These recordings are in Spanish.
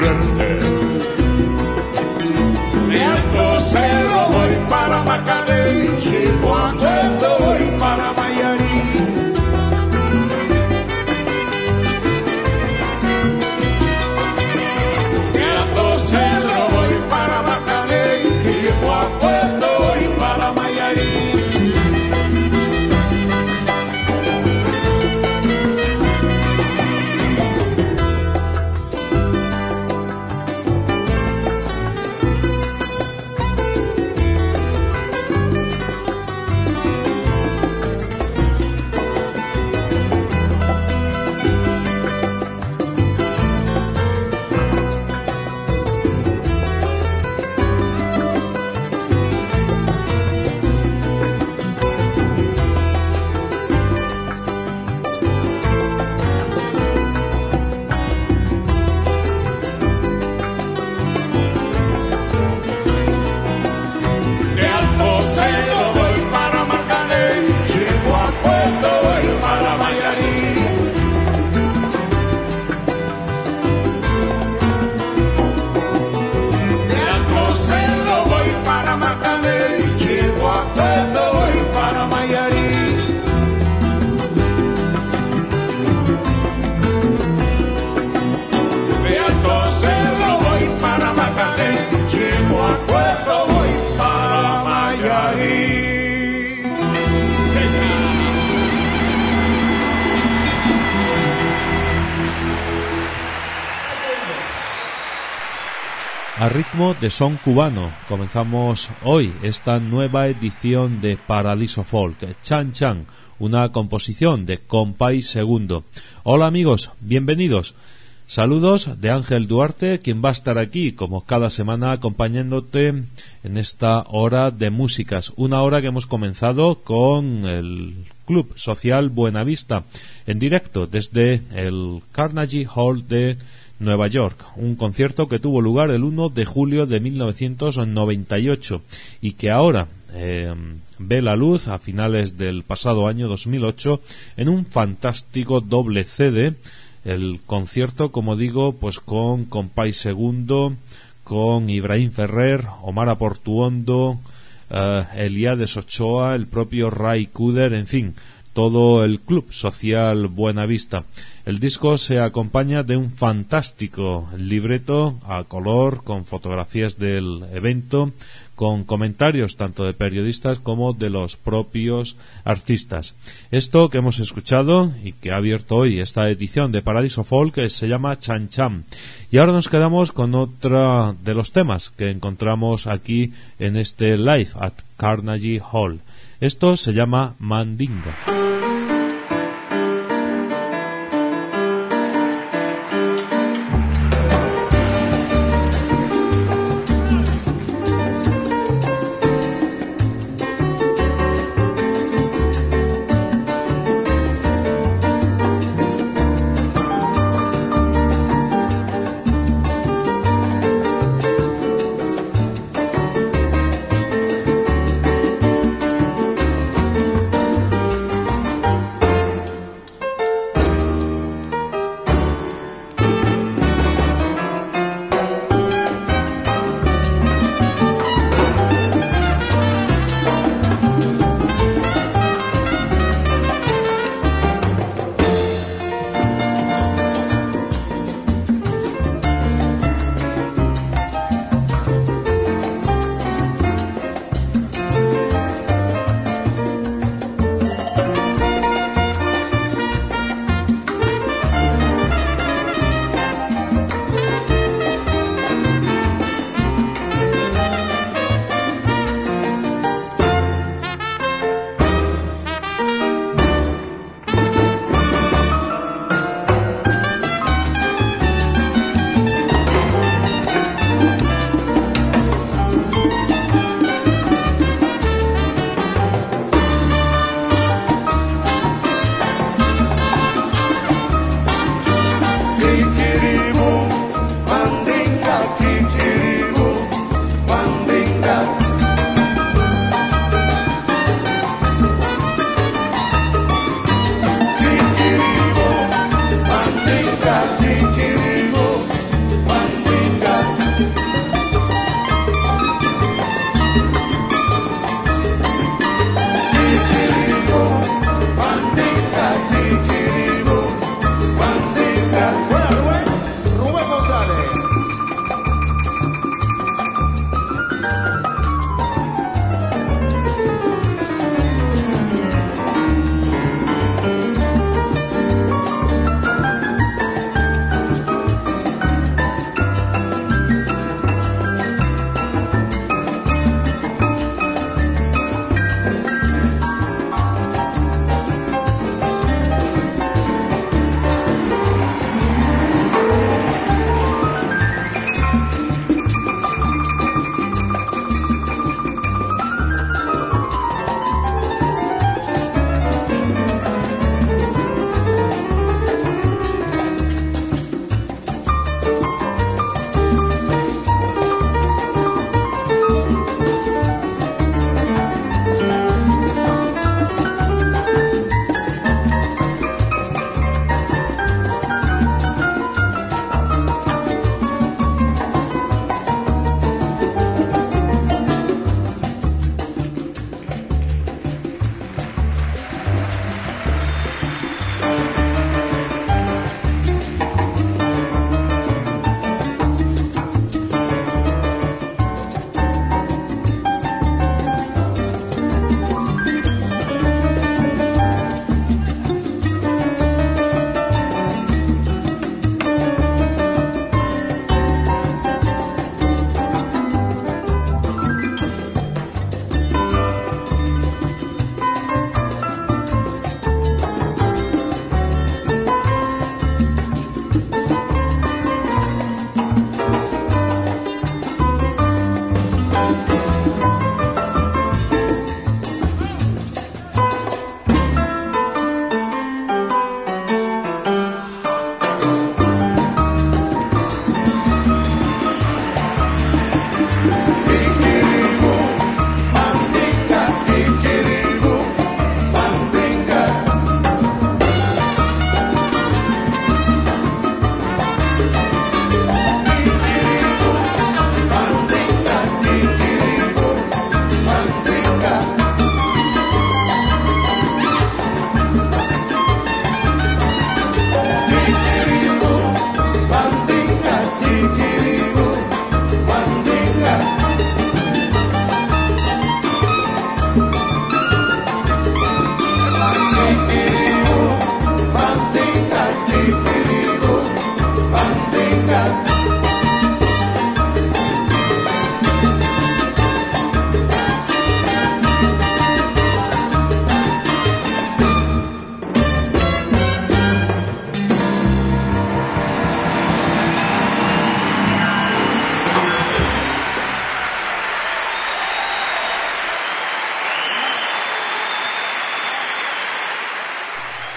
suerte. De Alto Cerro voy para Macané, llego a Cueto voy para Mayarí. De Alto Cerro voy para Macané, llego a Cueto voy para Mayarí. A ritmo de son cubano, comenzamos hoy esta nueva edición de Paradiso Folk, Chan Chan, una composición de Compay Segundo. Hola amigos, bienvenidos. Saludos de Ángel Duarte, quien va a estar aquí como cada semana acompañándote en esta hora de músicas, una hora que hemos comenzado con el Club Social Buenavista en directo desde el Carnegie Hall de Nueva York, un concierto que tuvo lugar el 1 de julio de 1998 y que ahora ve la luz a finales del pasado año 2008 en un fantástico doble CD. El concierto, como digo, pues con Compay Segundo, con Ibrahim Ferrer, Omar Aportuondo, Eliades Ochoa, el propio Ray Cooder, en fin, todo el Club Social Buenavista. El disco se acompaña de un fantástico libreto a color con fotografías del evento, con comentarios tanto de periodistas como de los propios artistas. Esto que hemos escuchado y que ha abierto hoy esta edición de Paradiso Folk se llama Chan Chan. Y ahora nos quedamos con otro de los temas que encontramos aquí en este live at Carnegie Hall. Esto se llama Mandinga.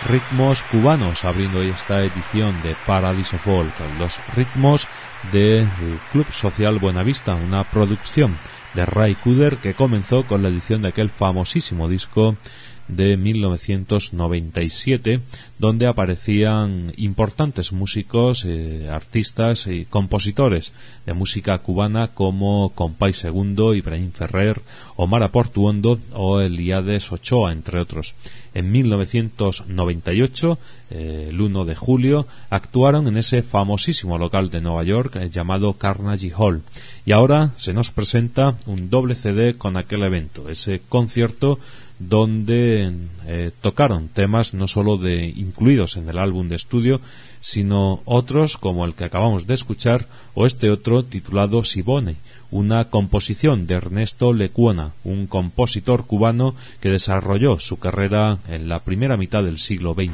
ritmos cubanos abriendo esta edición de Paradiso Folk, los ritmos del Club Social Buenavista, una producción de Ray Cooder que comenzó con la edición de aquel famosísimo disco de 1997, donde aparecían importantes músicos, artistas y compositores de música cubana como Compay Segundo, Ibrahim Ferrer, Omar Aportuondo o Eliades Ochoa, entre otros. En 1998, el 1 de julio, actuaron en ese famosísimo local de Nueva York llamado Carnegie Hall. Y ahora se nos presenta un doble CD con aquel evento, ese concierto donde tocaron temas no solo incluidos en el álbum de estudio, sino otros como el que acabamos de escuchar o este otro titulado Sibone, una composición de Ernesto Lecuona, un compositor cubano que desarrolló su carrera en la primera mitad del siglo XX.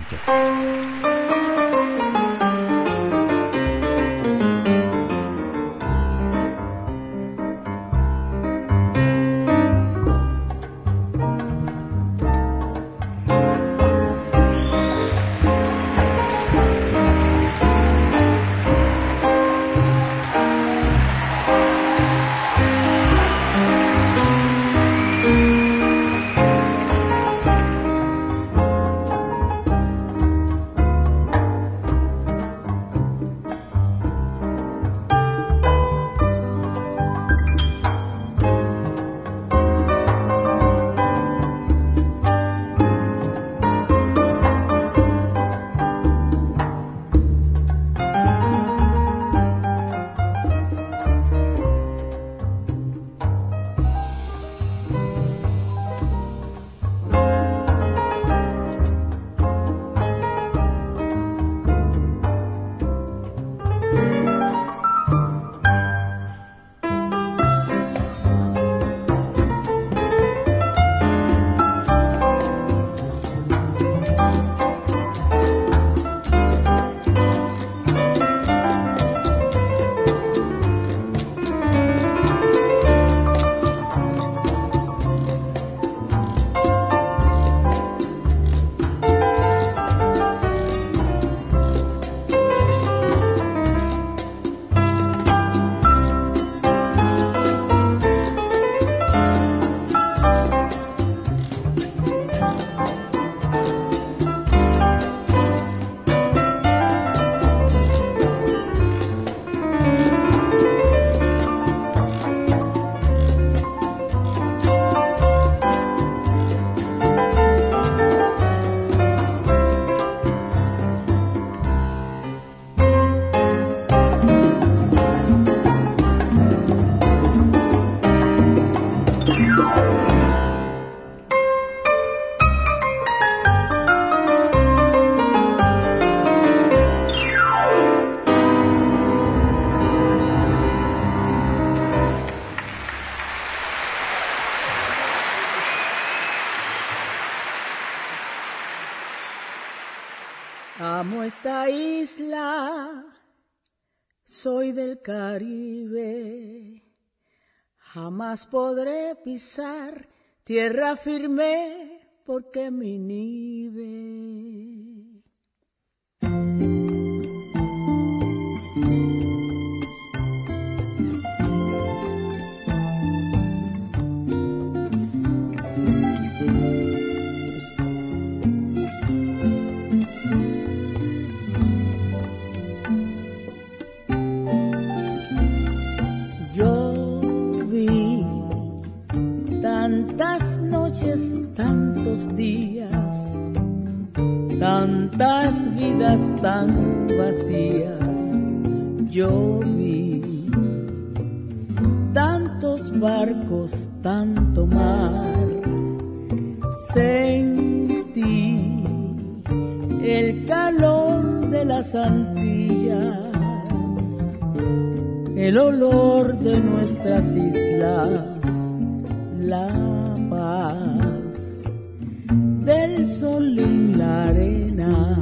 Amo esta isla, soy del Caribe, jamás podré pisar tierra firme porque me inhibe. Tantas noches, tantos días, tantas vidas tan vacías, yo vi tantos barcos, tanto mar, sentí el calor de las Antillas, el olor de nuestras islas, la paz del sol en la arena.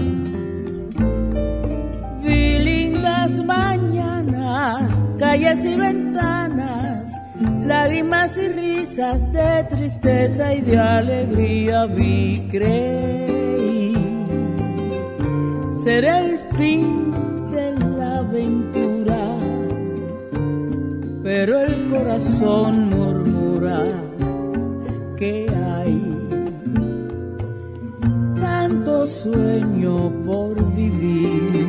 Vi lindas mañanas, calles y ventanas, lágrimas y risas de tristeza y de alegría. Vi, creí será el fin de la aventura, pero el corazón murmura que hay tanto sueño por vivir.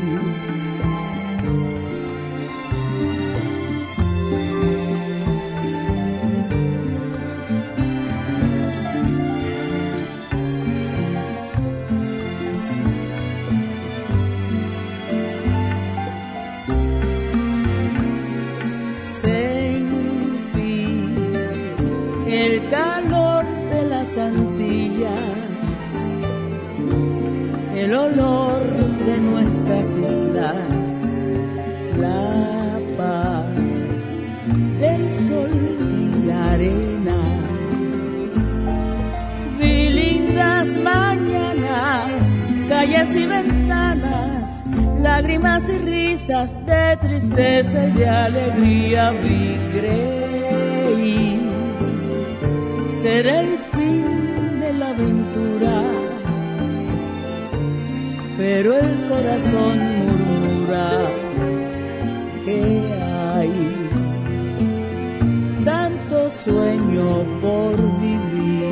El calor de las Antillas, el olor de nuestras islas, la paz del sol en la arena. Vi lindas mañanas, calles y ventanas, lágrimas y risas de tristeza y de alegría. Vi, creí, será el fin de la aventura, pero el corazón murmura que hay tanto sueño por vivir.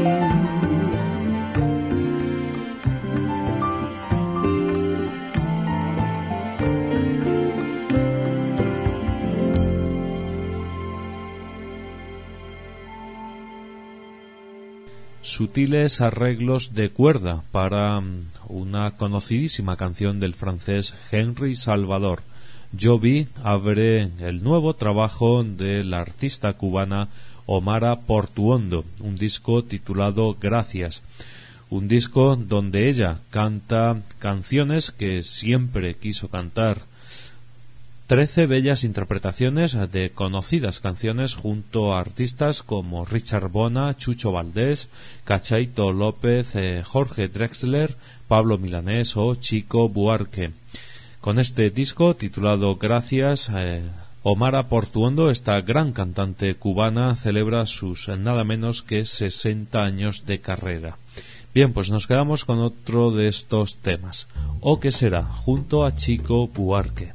Sutiles arreglos de cuerda para una conocidísima canción del francés Henry Salvador. Yo vi abre el nuevo trabajo de la artista cubana Omara Portuondo, un disco titulado Gracias, un disco donde ella canta canciones que siempre quiso cantar. 13 bellas interpretaciones de conocidas canciones junto a artistas como Richard Bona, Chucho Valdés, Cachaito López, Jorge Drexler, Pablo Milanés o Chico Buarque. Con este disco titulado Gracias, Omara Portuondo, esta gran cantante cubana, celebra sus nada menos que 60 años de carrera. Bien, pues nos quedamos con otro de estos temas, ¿O qué será?, junto a Chico Buarque.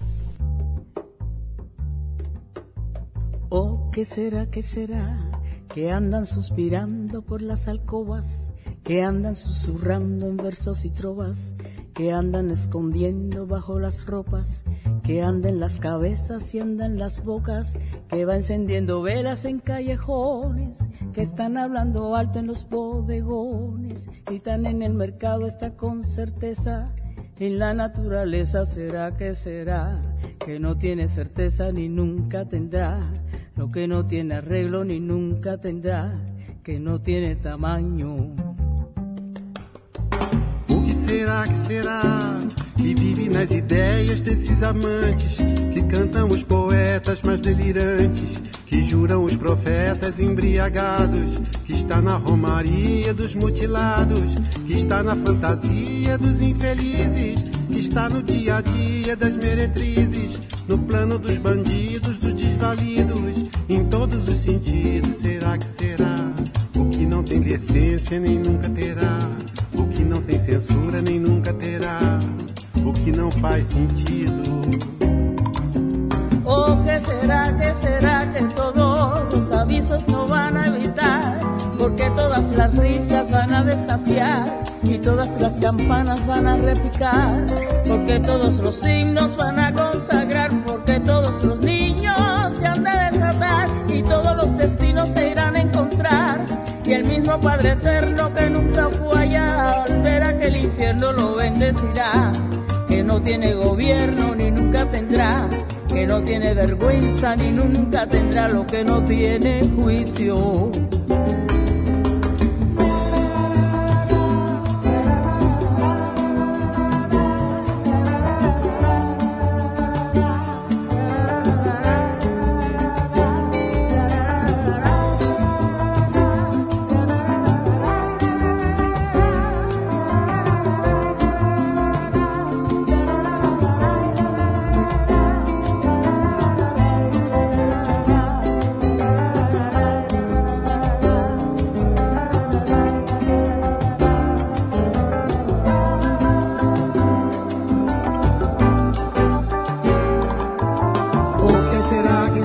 Oh, ¿qué será, qué será? Que andan suspirando por las alcobas, que andan susurrando en versos y trovas, que andan escondiendo bajo las ropas, que andan en las cabezas y andan en las bocas, que va encendiendo velas en callejones, que están hablando alto en los bodegones, gritan en el mercado, está con certeza. En la naturaleza será, que no tiene certeza ni nunca tendrá, lo que no tiene arreglo ni nunca tendrá, que no tiene tamaño. O que será, que vive nas ideias desses amantes, que cantam os poetas mais delirantes, que juram os profetas embriagados, que está na romaria dos mutilados, que está na fantasia dos infelizes, que está no dia a dia das meretrizes, no plano dos bandidos, dos desvalidos, em todos os sentidos. Será que será? O que não tem decência nem nunca terá, o que não tem censura nem nunca terá, o que não faz sentido. Oh, ¿qué será que todos los avisos no van a evitar? Porque todas las risas van a desafiar y todas las campanas van a repicar, porque todos los himnos van a consagrar, porque todos los niños se han de desatar y todos los destinos se irán a encontrar, y el mismo Padre Eterno que nunca fue allá, al ver aquel infierno lo bendecirá, que no tiene gobierno ni nunca tendrá, que no tiene vergüenza ni nunca tendrá, lo que no tiene juicio.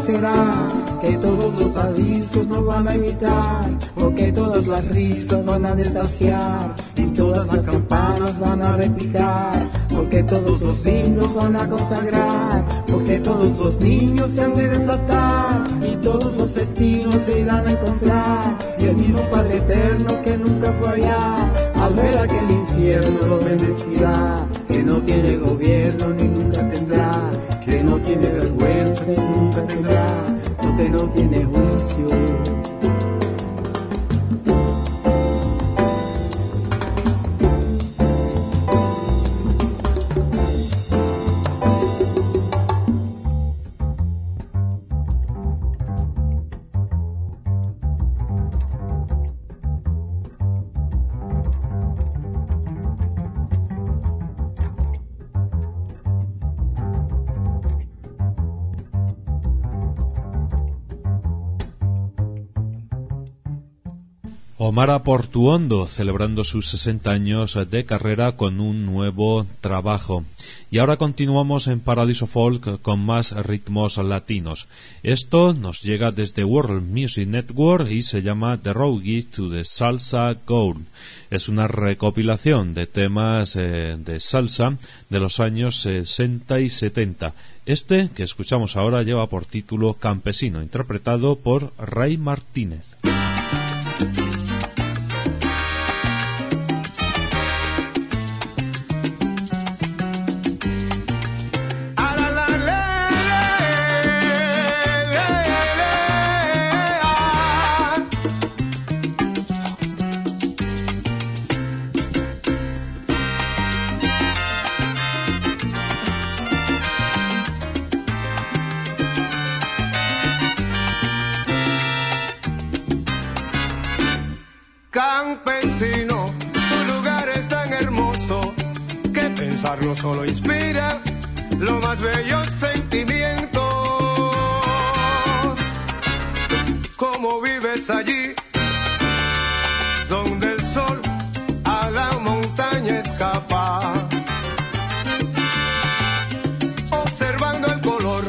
será que todos los avisos nos van a imitar, o que todas las risas van a desafiar y todas las campanas van a replicar, porque todos los himnos van a consagrar, porque todos los niños se han de desatar y todos los destinos se irán a encontrar, y el mismo Padre eterno que nunca fue allá, al ver aquel infierno lo bendecirá, que no tiene gobierno ni nunca tendrá, que no tiene vergüenza y nunca tendrá, porque no tiene juicio. Omar Portuondo celebrando sus 60 años de carrera con un nuevo trabajo. Y ahora continuamos en Paradiso Folk con más ritmos latinos. Esto nos llega desde World Music Network y se llama The Road Guide to the Salsa Gold. Es una recopilación de temas de salsa de los años 60 y 70. Este que escuchamos ahora lleva por título Campesino, interpretado por Ray Martínez. Campesino, tu lugar es tan hermoso que pensarlo solo inspira los más bellos sentimientos. ¿Cómo vives allí, donde el sol a la montaña escapa? Observando el color,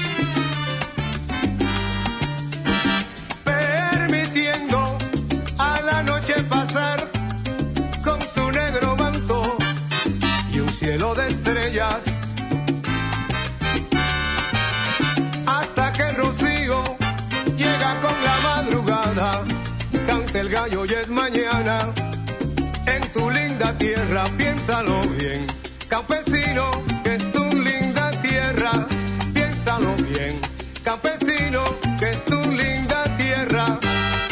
permitiendo a la noche pasar con su negro manto y un cielo de estrellas, hasta que el rocío llega con la madrugada, canta el gallo y es mañana. En tu linda tierra, piénsalo bien, campesino, que es tu linda tierra, piénsalo bien, campesino, que es tu linda tierra.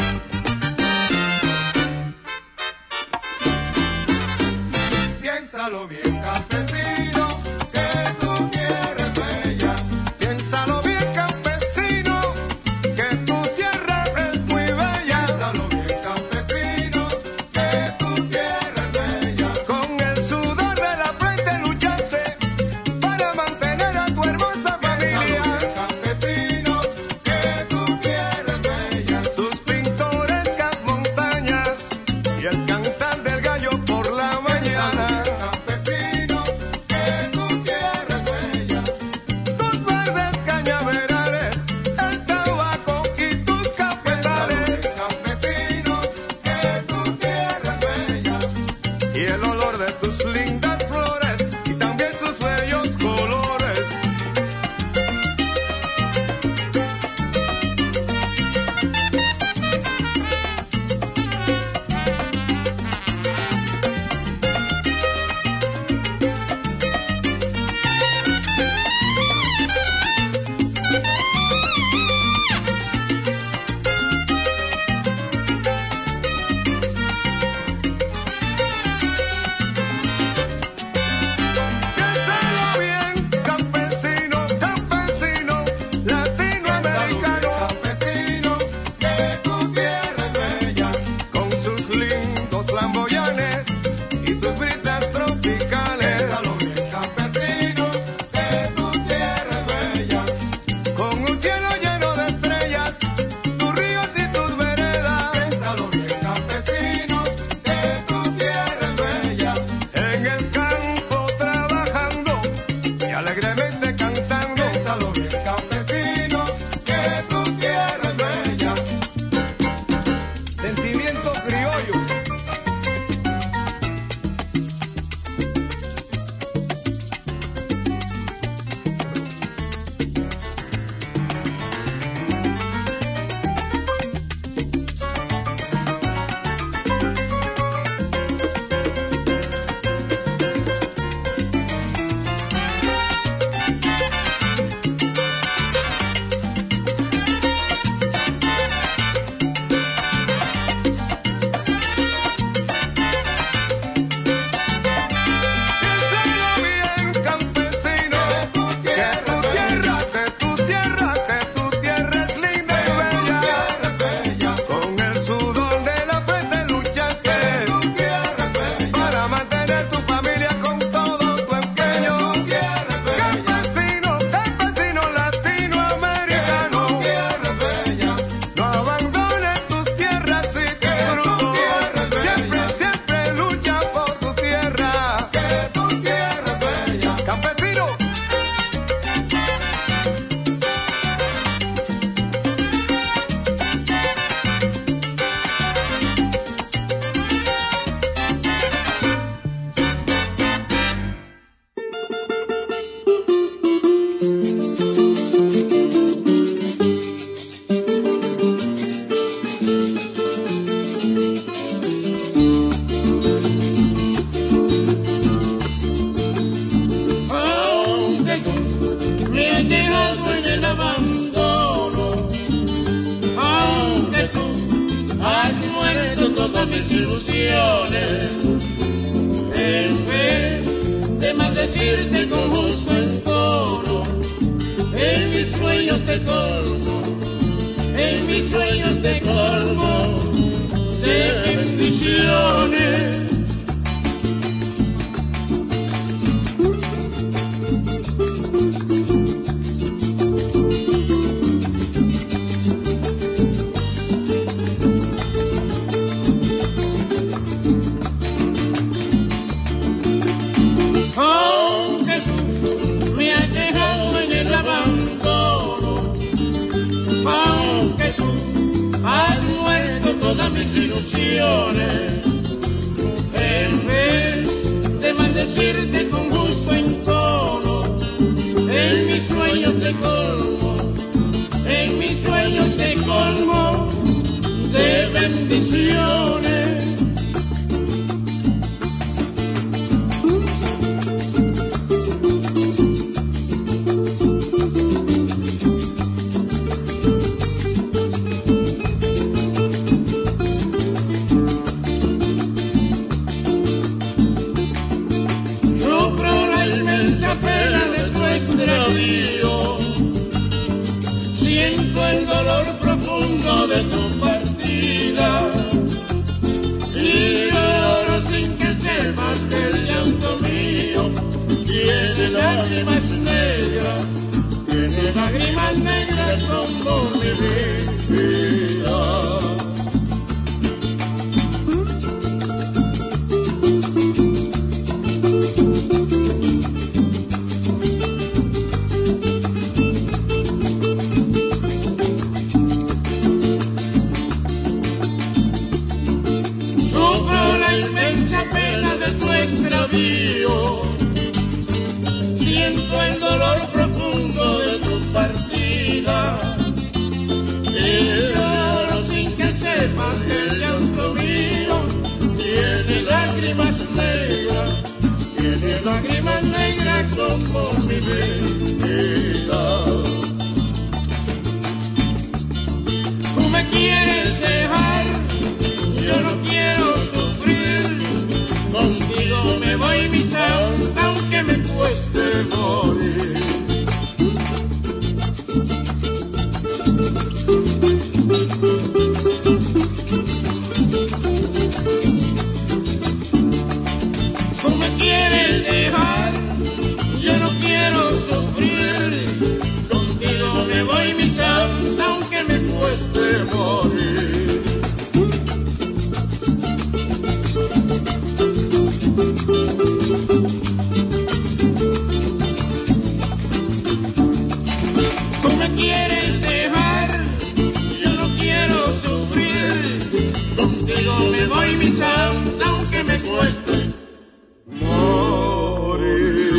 Piénsalo bien, campesino, que tu tierra es bella. Piénsalo bien, campesino, que tu tierra es muy bella. Piénsalo bien, campesino, que tu tierra es bella. Con el sudor de la frente luchaste para mantener a tu hermosa familia. Piénsalo bien, campesino, que tu tierra es bella. Tus pintorescas montañas y el cantar del gallo por la mañana. Campesino, todas mis ilusiones. En vez de maldecirte con gusto en tono, en mis sueños te colmo, en mis sueños te colmo de bendiciones. Aunque tú me has dejado en el abandono, aunque tú has muerto todas mis ilusiones, en vez de maldecirte con gusto en tono, en mis sueños te colmo, en mis sueños te colmo de bendiciones. Siento el dolor profundo de tu partida y lloro sin que sepas que el llanto mío tiene lágrimas negras como mi vida. Siento el dolor profundo de tu partida y lloro sin que sepas que el llanto mío tiene lágrimas negras como mi vida. Tú me quieres dejar, yo no quiero sufrir, contigo me voy mi santa aunque me cueste morir. Tú me quieres dejar, yo no quiero sufrir, contigo me voy mi santa aunque me cueste morir. Tú me quieres dejar, yo no quiero sufrir, contigo me voy mi santa aunque me cueste morir.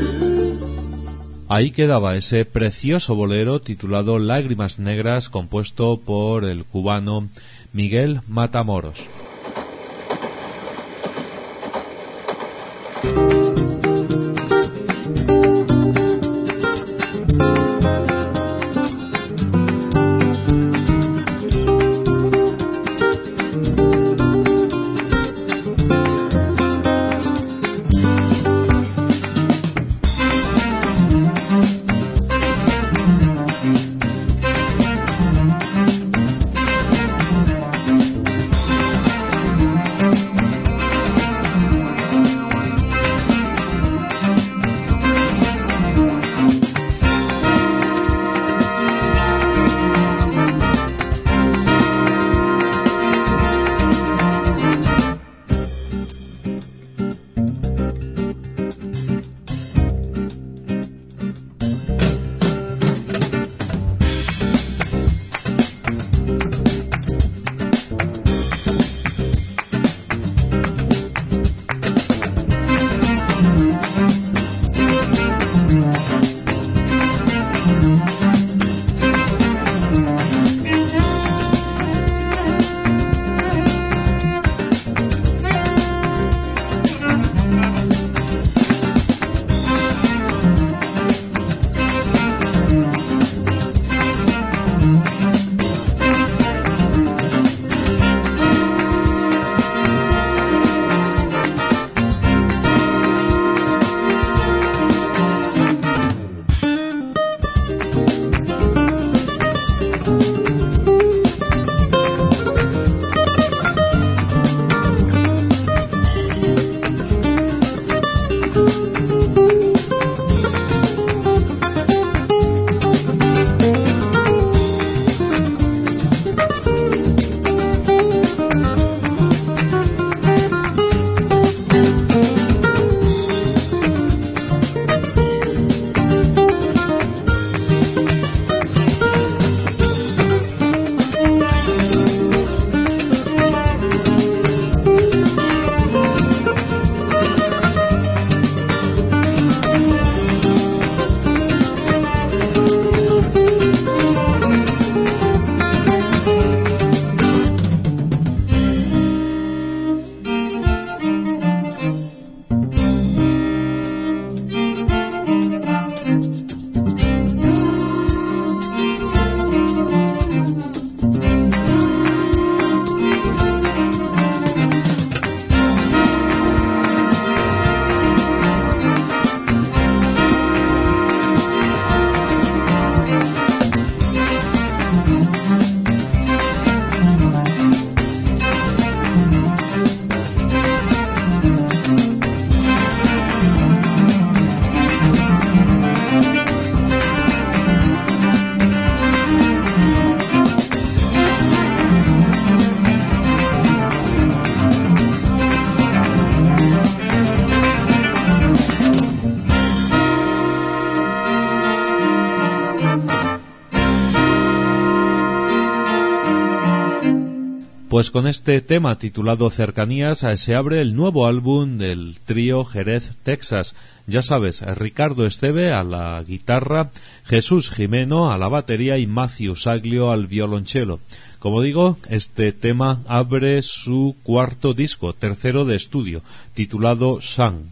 Ahí quedaba ese precioso bolero titulado Lágrimas Negras, compuesto por el cubano Miguel Matamoros. Pues con este tema titulado Cercanías se abre el nuevo álbum del trío Jerez Texas. Ya sabes, Ricardo Esteve a la guitarra, Jesús Jimeno a la batería y Matthew Saglio al violonchelo. Como digo, este tema abre su cuarto disco, tercero de estudio, titulado Sun.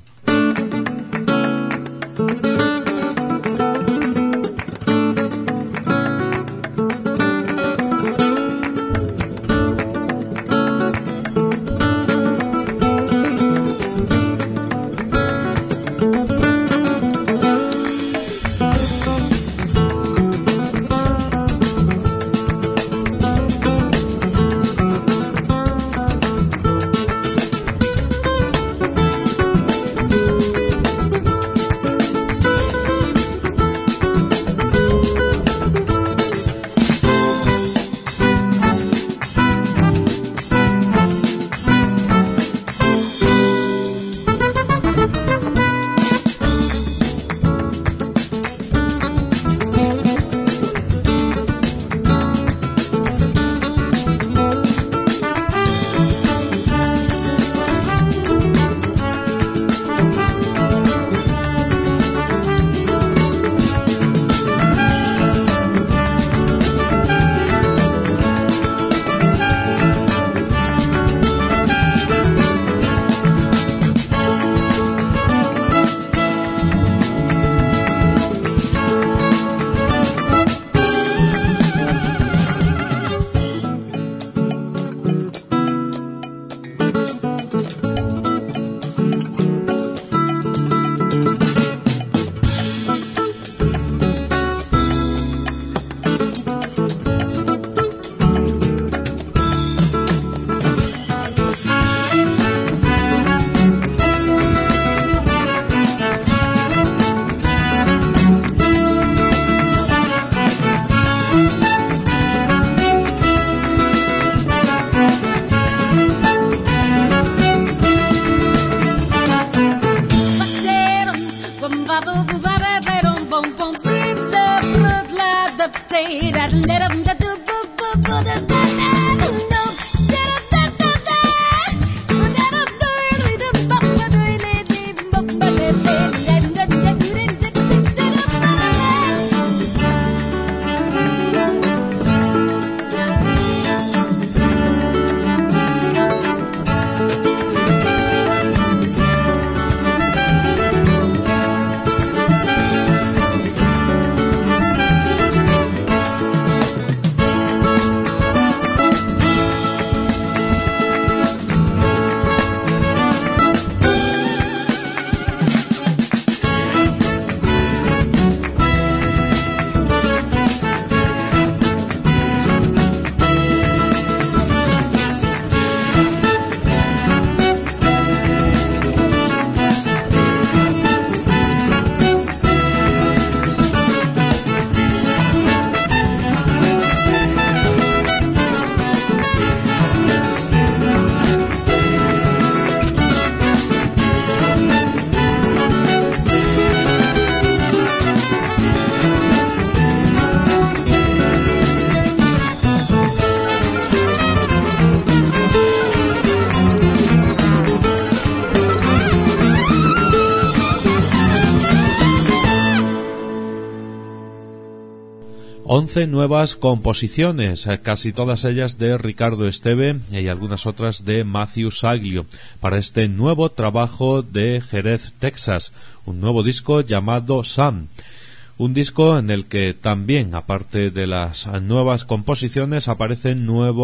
Nuevas composiciones, casi todas ellas de Ricardo Esteve y algunas otras de Matthew Saglio, para este nuevo trabajo de Jerez Texas, un nuevo disco llamado Sun. Un disco en el que también, aparte de las nuevas composiciones, aparecen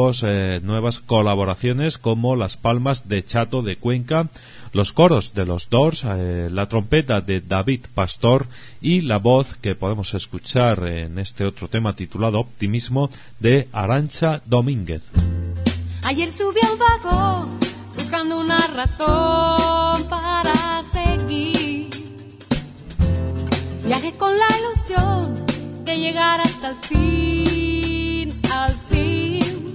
nuevas colaboraciones como las palmas de Chato de Cuenca, los coros de los Doors, la trompeta de David Pastor y la voz que podemos escuchar en este otro tema titulado Optimismo de Arantxa Domínguez. Ayer subí al vagón buscando una razón para seguir. Viajé con la ilusión de llegar hasta el fin, al fin.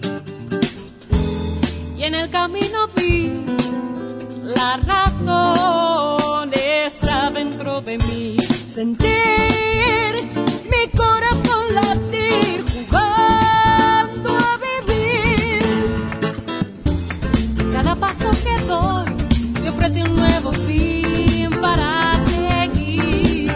Y en el camino vi la razón está dentro de mí. Sentir mi corazón latir, jugando a vivir. de un nuevo fin para seguir.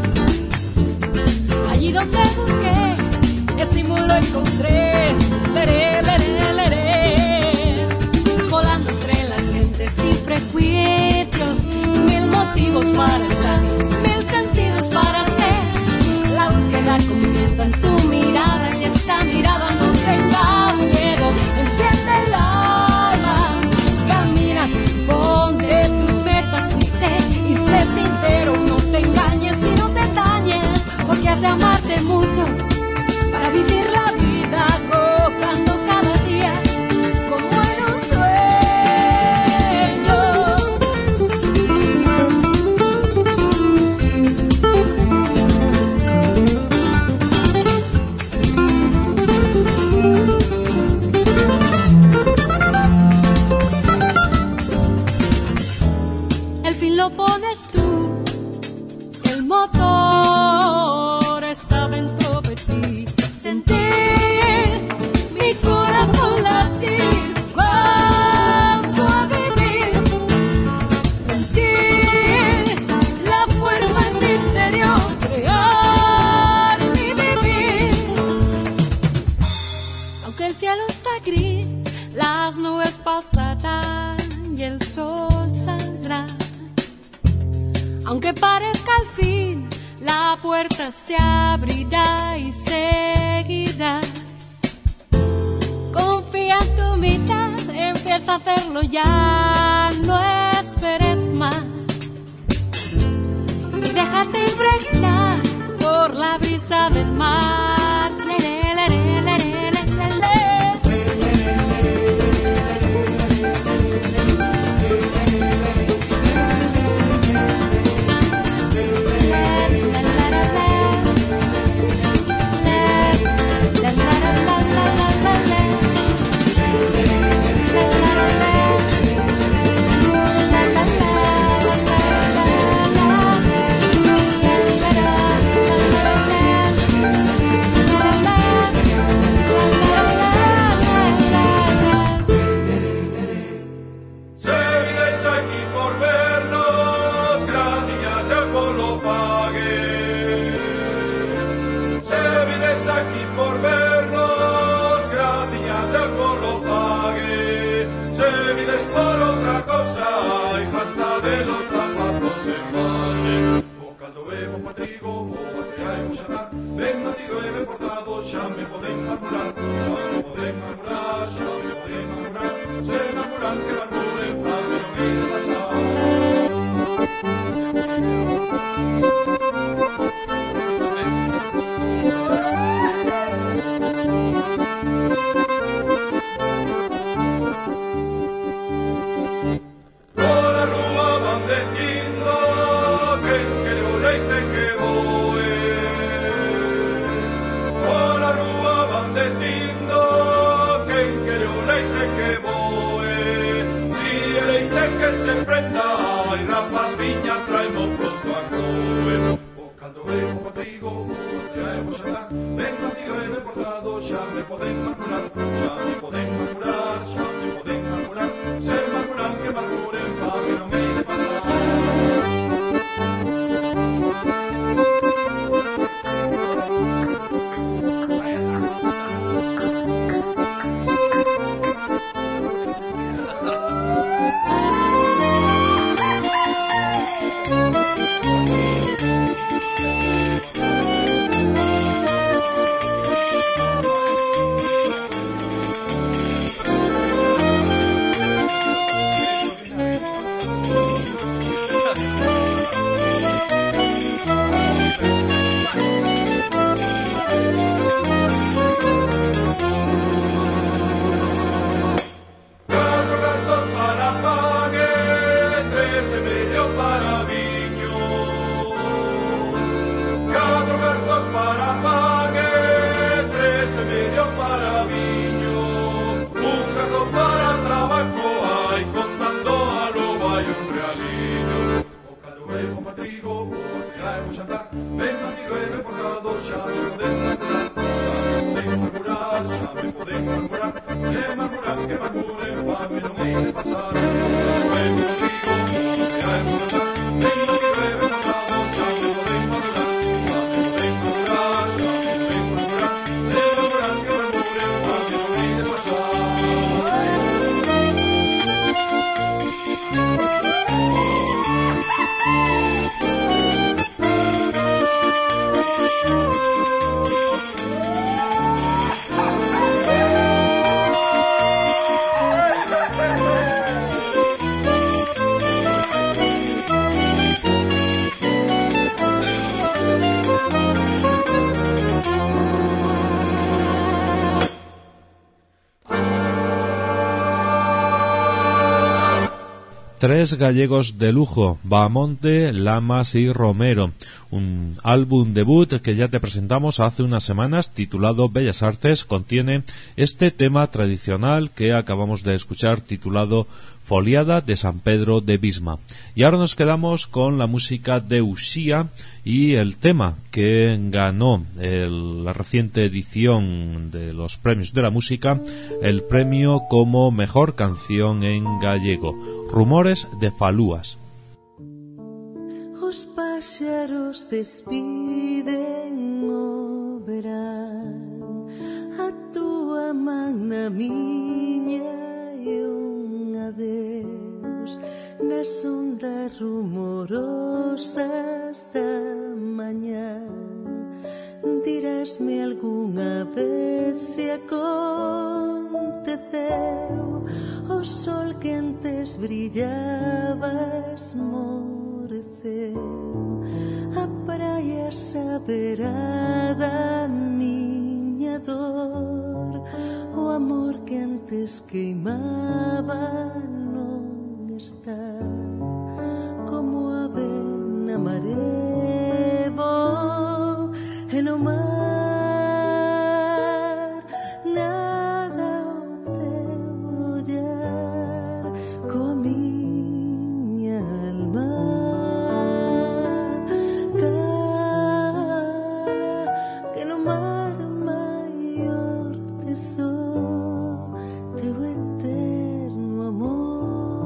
Allí donde busqué, estímulo encontré, leré, leré, leré. Volando entre las gentes sin prejuicios, mil motivos para estar, mil sentidos para ser. La búsqueda comienza en tu mirada y esa mirada no tengas miedo. Enciende el alma, camina, ponte tus metas y sé sincero. No te engañes y no te dañes, porque has de amarte mucho para vivir la vida gozando cada día como en un sueño. El fin lo pones tú, el motor está dentro de ti. Sentir mi corazón latir, cuando a vivir, sentir la fuerza en mi interior, crear mi vivir. Aunque el cielo está gris, las nubes pasarán y el sol saldrá. Aunque parezca al fin, la puerta se abrirá y seguirás. Confía en tu mitad, empieza a hacerlo ya, no esperes más. Y déjate impregnar por la brisa del mar. Leré, leré, leré, leré, leré. Se murmuran que murmuren, fame no me pasará. Luego digo Tres gallegos de lujo, Bahamonde, Lamas y Romero. Un álbum debut que ya te presentamos hace unas semanas, titulado Bellas Artes, contiene este tema tradicional que acabamos de escuchar, titulado Foliada de San Pedro de Bisma. Y ahora nos quedamos con la música de Uxía y el tema que ganó la reciente edición de los premios de la música, el premio como mejor canción en gallego, Rumores de Falúas. Os páxaros despiden o verán, a túa man na miña e un adeus nas ondas rumorosas da mañá. Dirásme algunha vez se aconteceu o sol que antes brillaba esmoreceu, a praia saberá da miña dor, o amor que antes queimaba non está, como ave na maré vou e no mar nada o teu ollar, coa miña alma cara, que no mar maior tesoro teu eterno amor.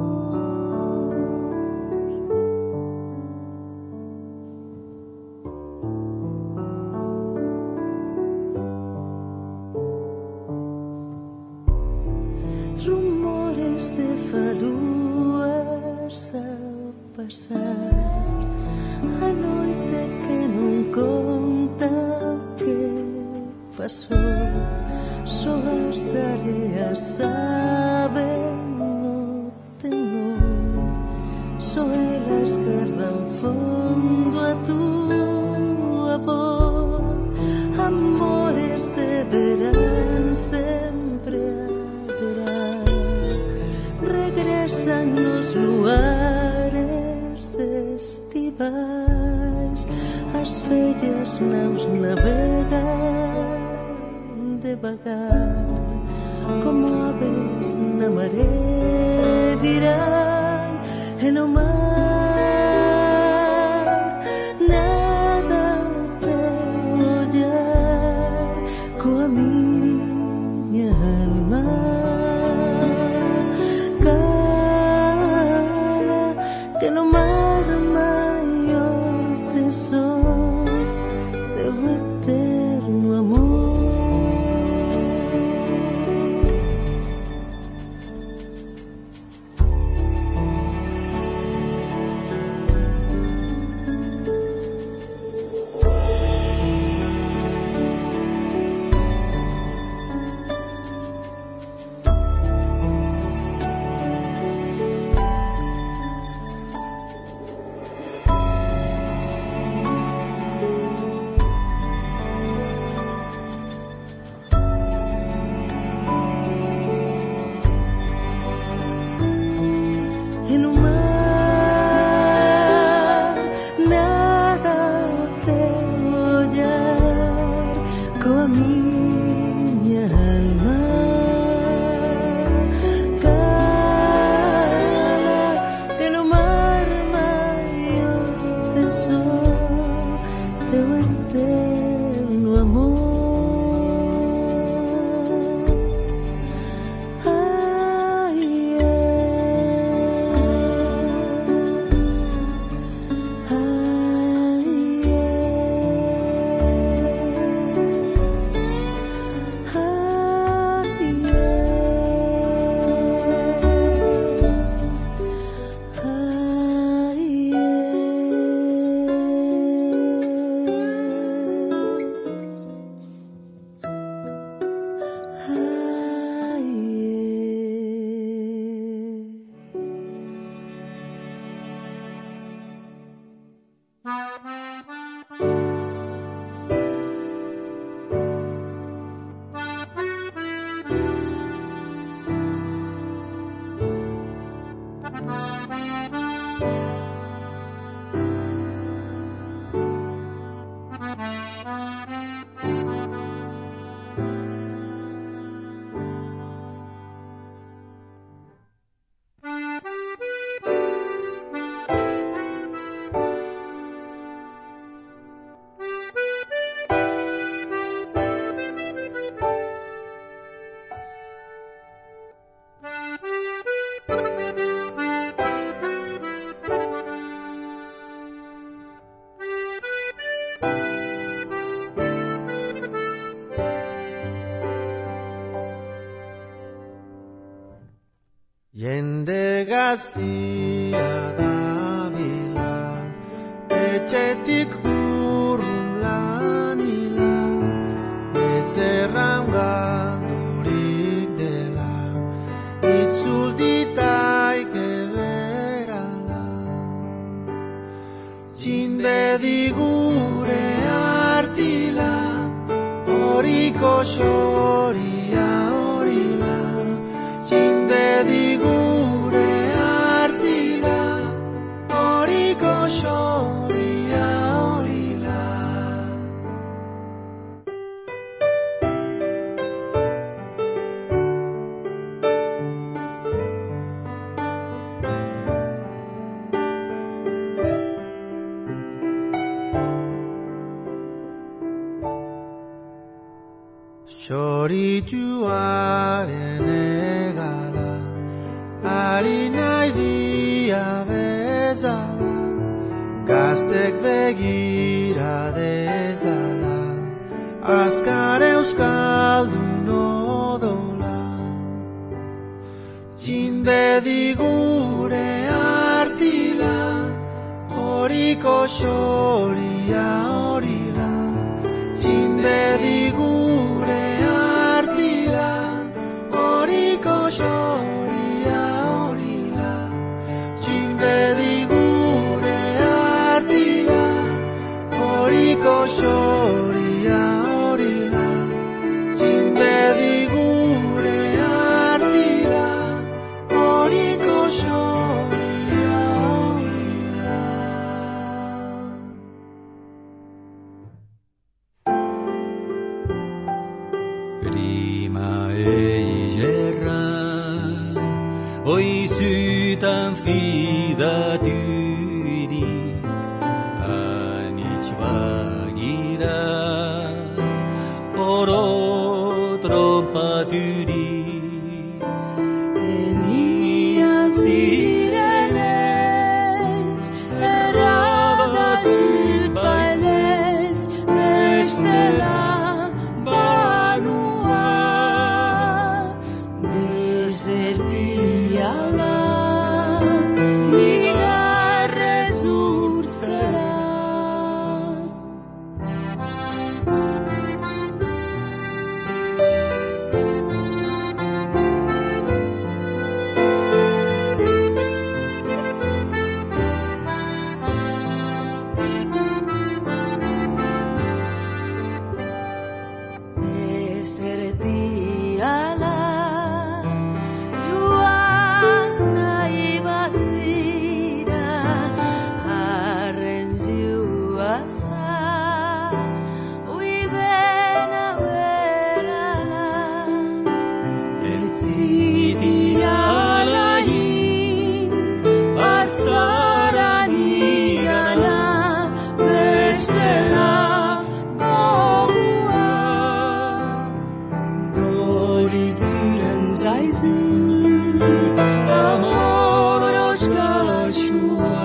Rumores de falúas ao pasar, a noite que non conta o que pasou, só as areas saben o temor, só elas gardan fondo a túa voz. Amores deberán sempre haberá, regresan nos luares estivais, as vellas naus navegan devagar, como aves na maré virán e no mar nada o teu ollar, coa miña alma cara, que no mar maior tesoro teu eterno amor. gaztia dabila, etxetik urrun lanila, ez erran galdurik dela, itzul ditaike berala. Txinbedi gure artila, horiko xoria horila, txinbedi gure artila, horiko xoria horila. Txorituaren egala, ari nahi dia bezala, gaztek begira dezala, azkar euskaldun odola. Txinbedi gure artila, horiko xoria horila, txinbedi gure artila, horiko xoria horila, txinbedi gure artila, horiko xoria horila, txinbedi gure artila, horiko xoria horila. Prima eigerra, oizutan fidaturik, anitz bagira, oro trompaturik. Enia zirenez, errada zirpailez, bestela banua, desertiala, nigarrez urtzera. Desertiala, joan nahi bazira, harren ziuaza, uibena berala, etzidiala hin, hartzaran igana, bestela gogua. Dorituren zaizu, amoros gaxua.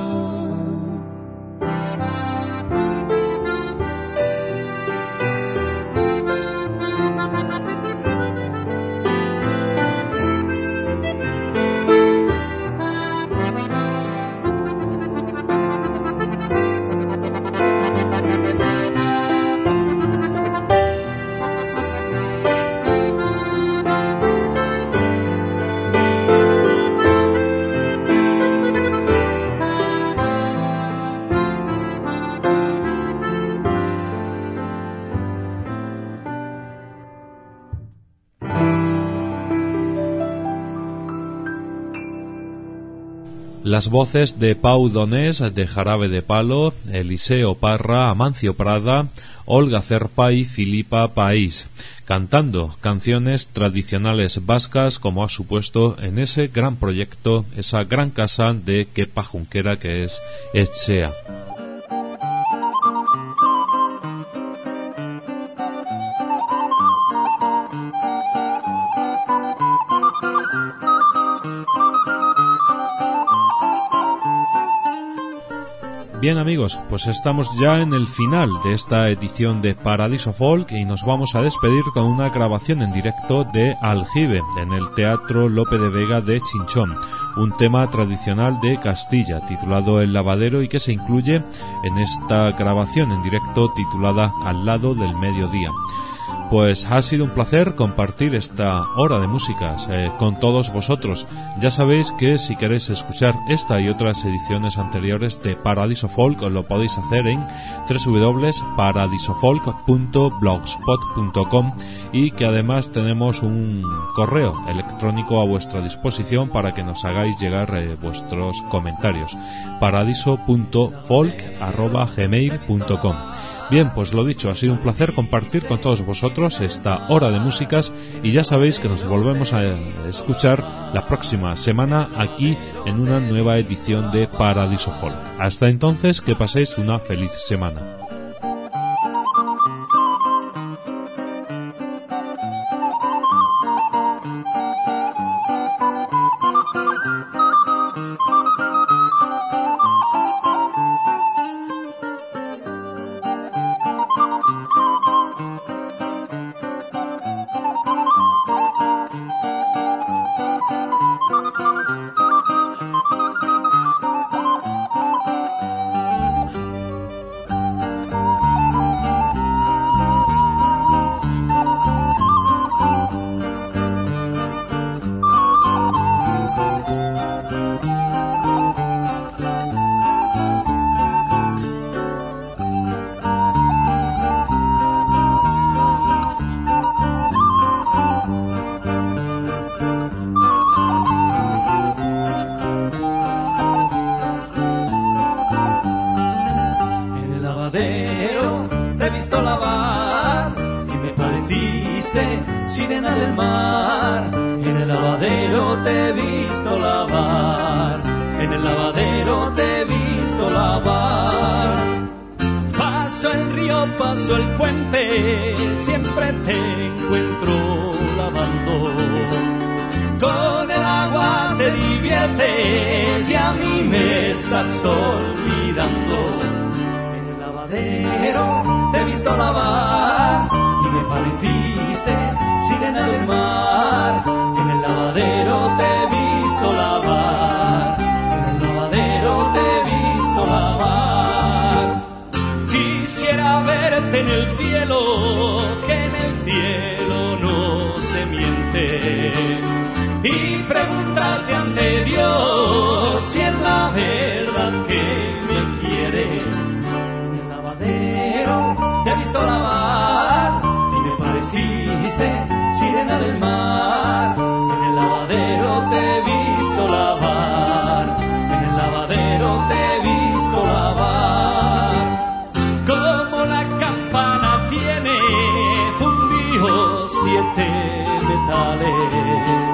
Las voces de Pau Donés, de Jarabe de Palo, Eliseo Parra, Amancio Prada, Olga Cerpa y Filipa País, cantando canciones tradicionales vascas, como ha supuesto en ese gran proyecto, esa gran casa de Kepa Junquera que es Etxea. Bien amigos, pues estamos ya en el final de esta edición de Paradiso Folk y nos vamos a despedir con una grabación en directo de Aljibe en el Teatro Lope de Vega de Chinchón, un tema tradicional de Castilla titulado El Lavadero y que se incluye en esta grabación en directo titulada Al lado del mediodía. Pues ha sido un placer compartir esta hora de músicas con todos vosotros. Ya sabéis que si queréis escuchar esta y otras ediciones anteriores de Paradiso Folk lo podéis hacer en www.paradisofolk.blogspot.com y que además tenemos un correo electrónico a vuestra disposición para que nos hagáis llegar vuestros comentarios: paradiso.folk@gmail.com. Bien, pues lo dicho, ha sido un placer compartir con todos vosotros esta hora de músicas y ya sabéis que nos volvemos a escuchar la próxima semana aquí en una nueva edición de Paradiso Folk. Hasta entonces, que paséis una feliz semana. Sirena del mar, en el lavadero te he visto lavar, en el lavadero te he visto lavar. Paso el río, paso el puente, siempre te encuentro lavando. Con el agua te diviertes y a mí me estás olvidando. En el lavadero te he visto lavar y me pareciste sirena del mar. En el lavadero te he visto lavar, en el lavadero te he visto lavar. Quisiera verte en el cielo, que en el cielo no se miente, y preguntarte ante Dios si es la verdad que me quieres. En el lavadero te he visto lavar y me pareciste sirena del mar. En el lavadero te he visto lavar, en el lavadero te he visto lavar. Como la campana tiene fundidos 7 metales,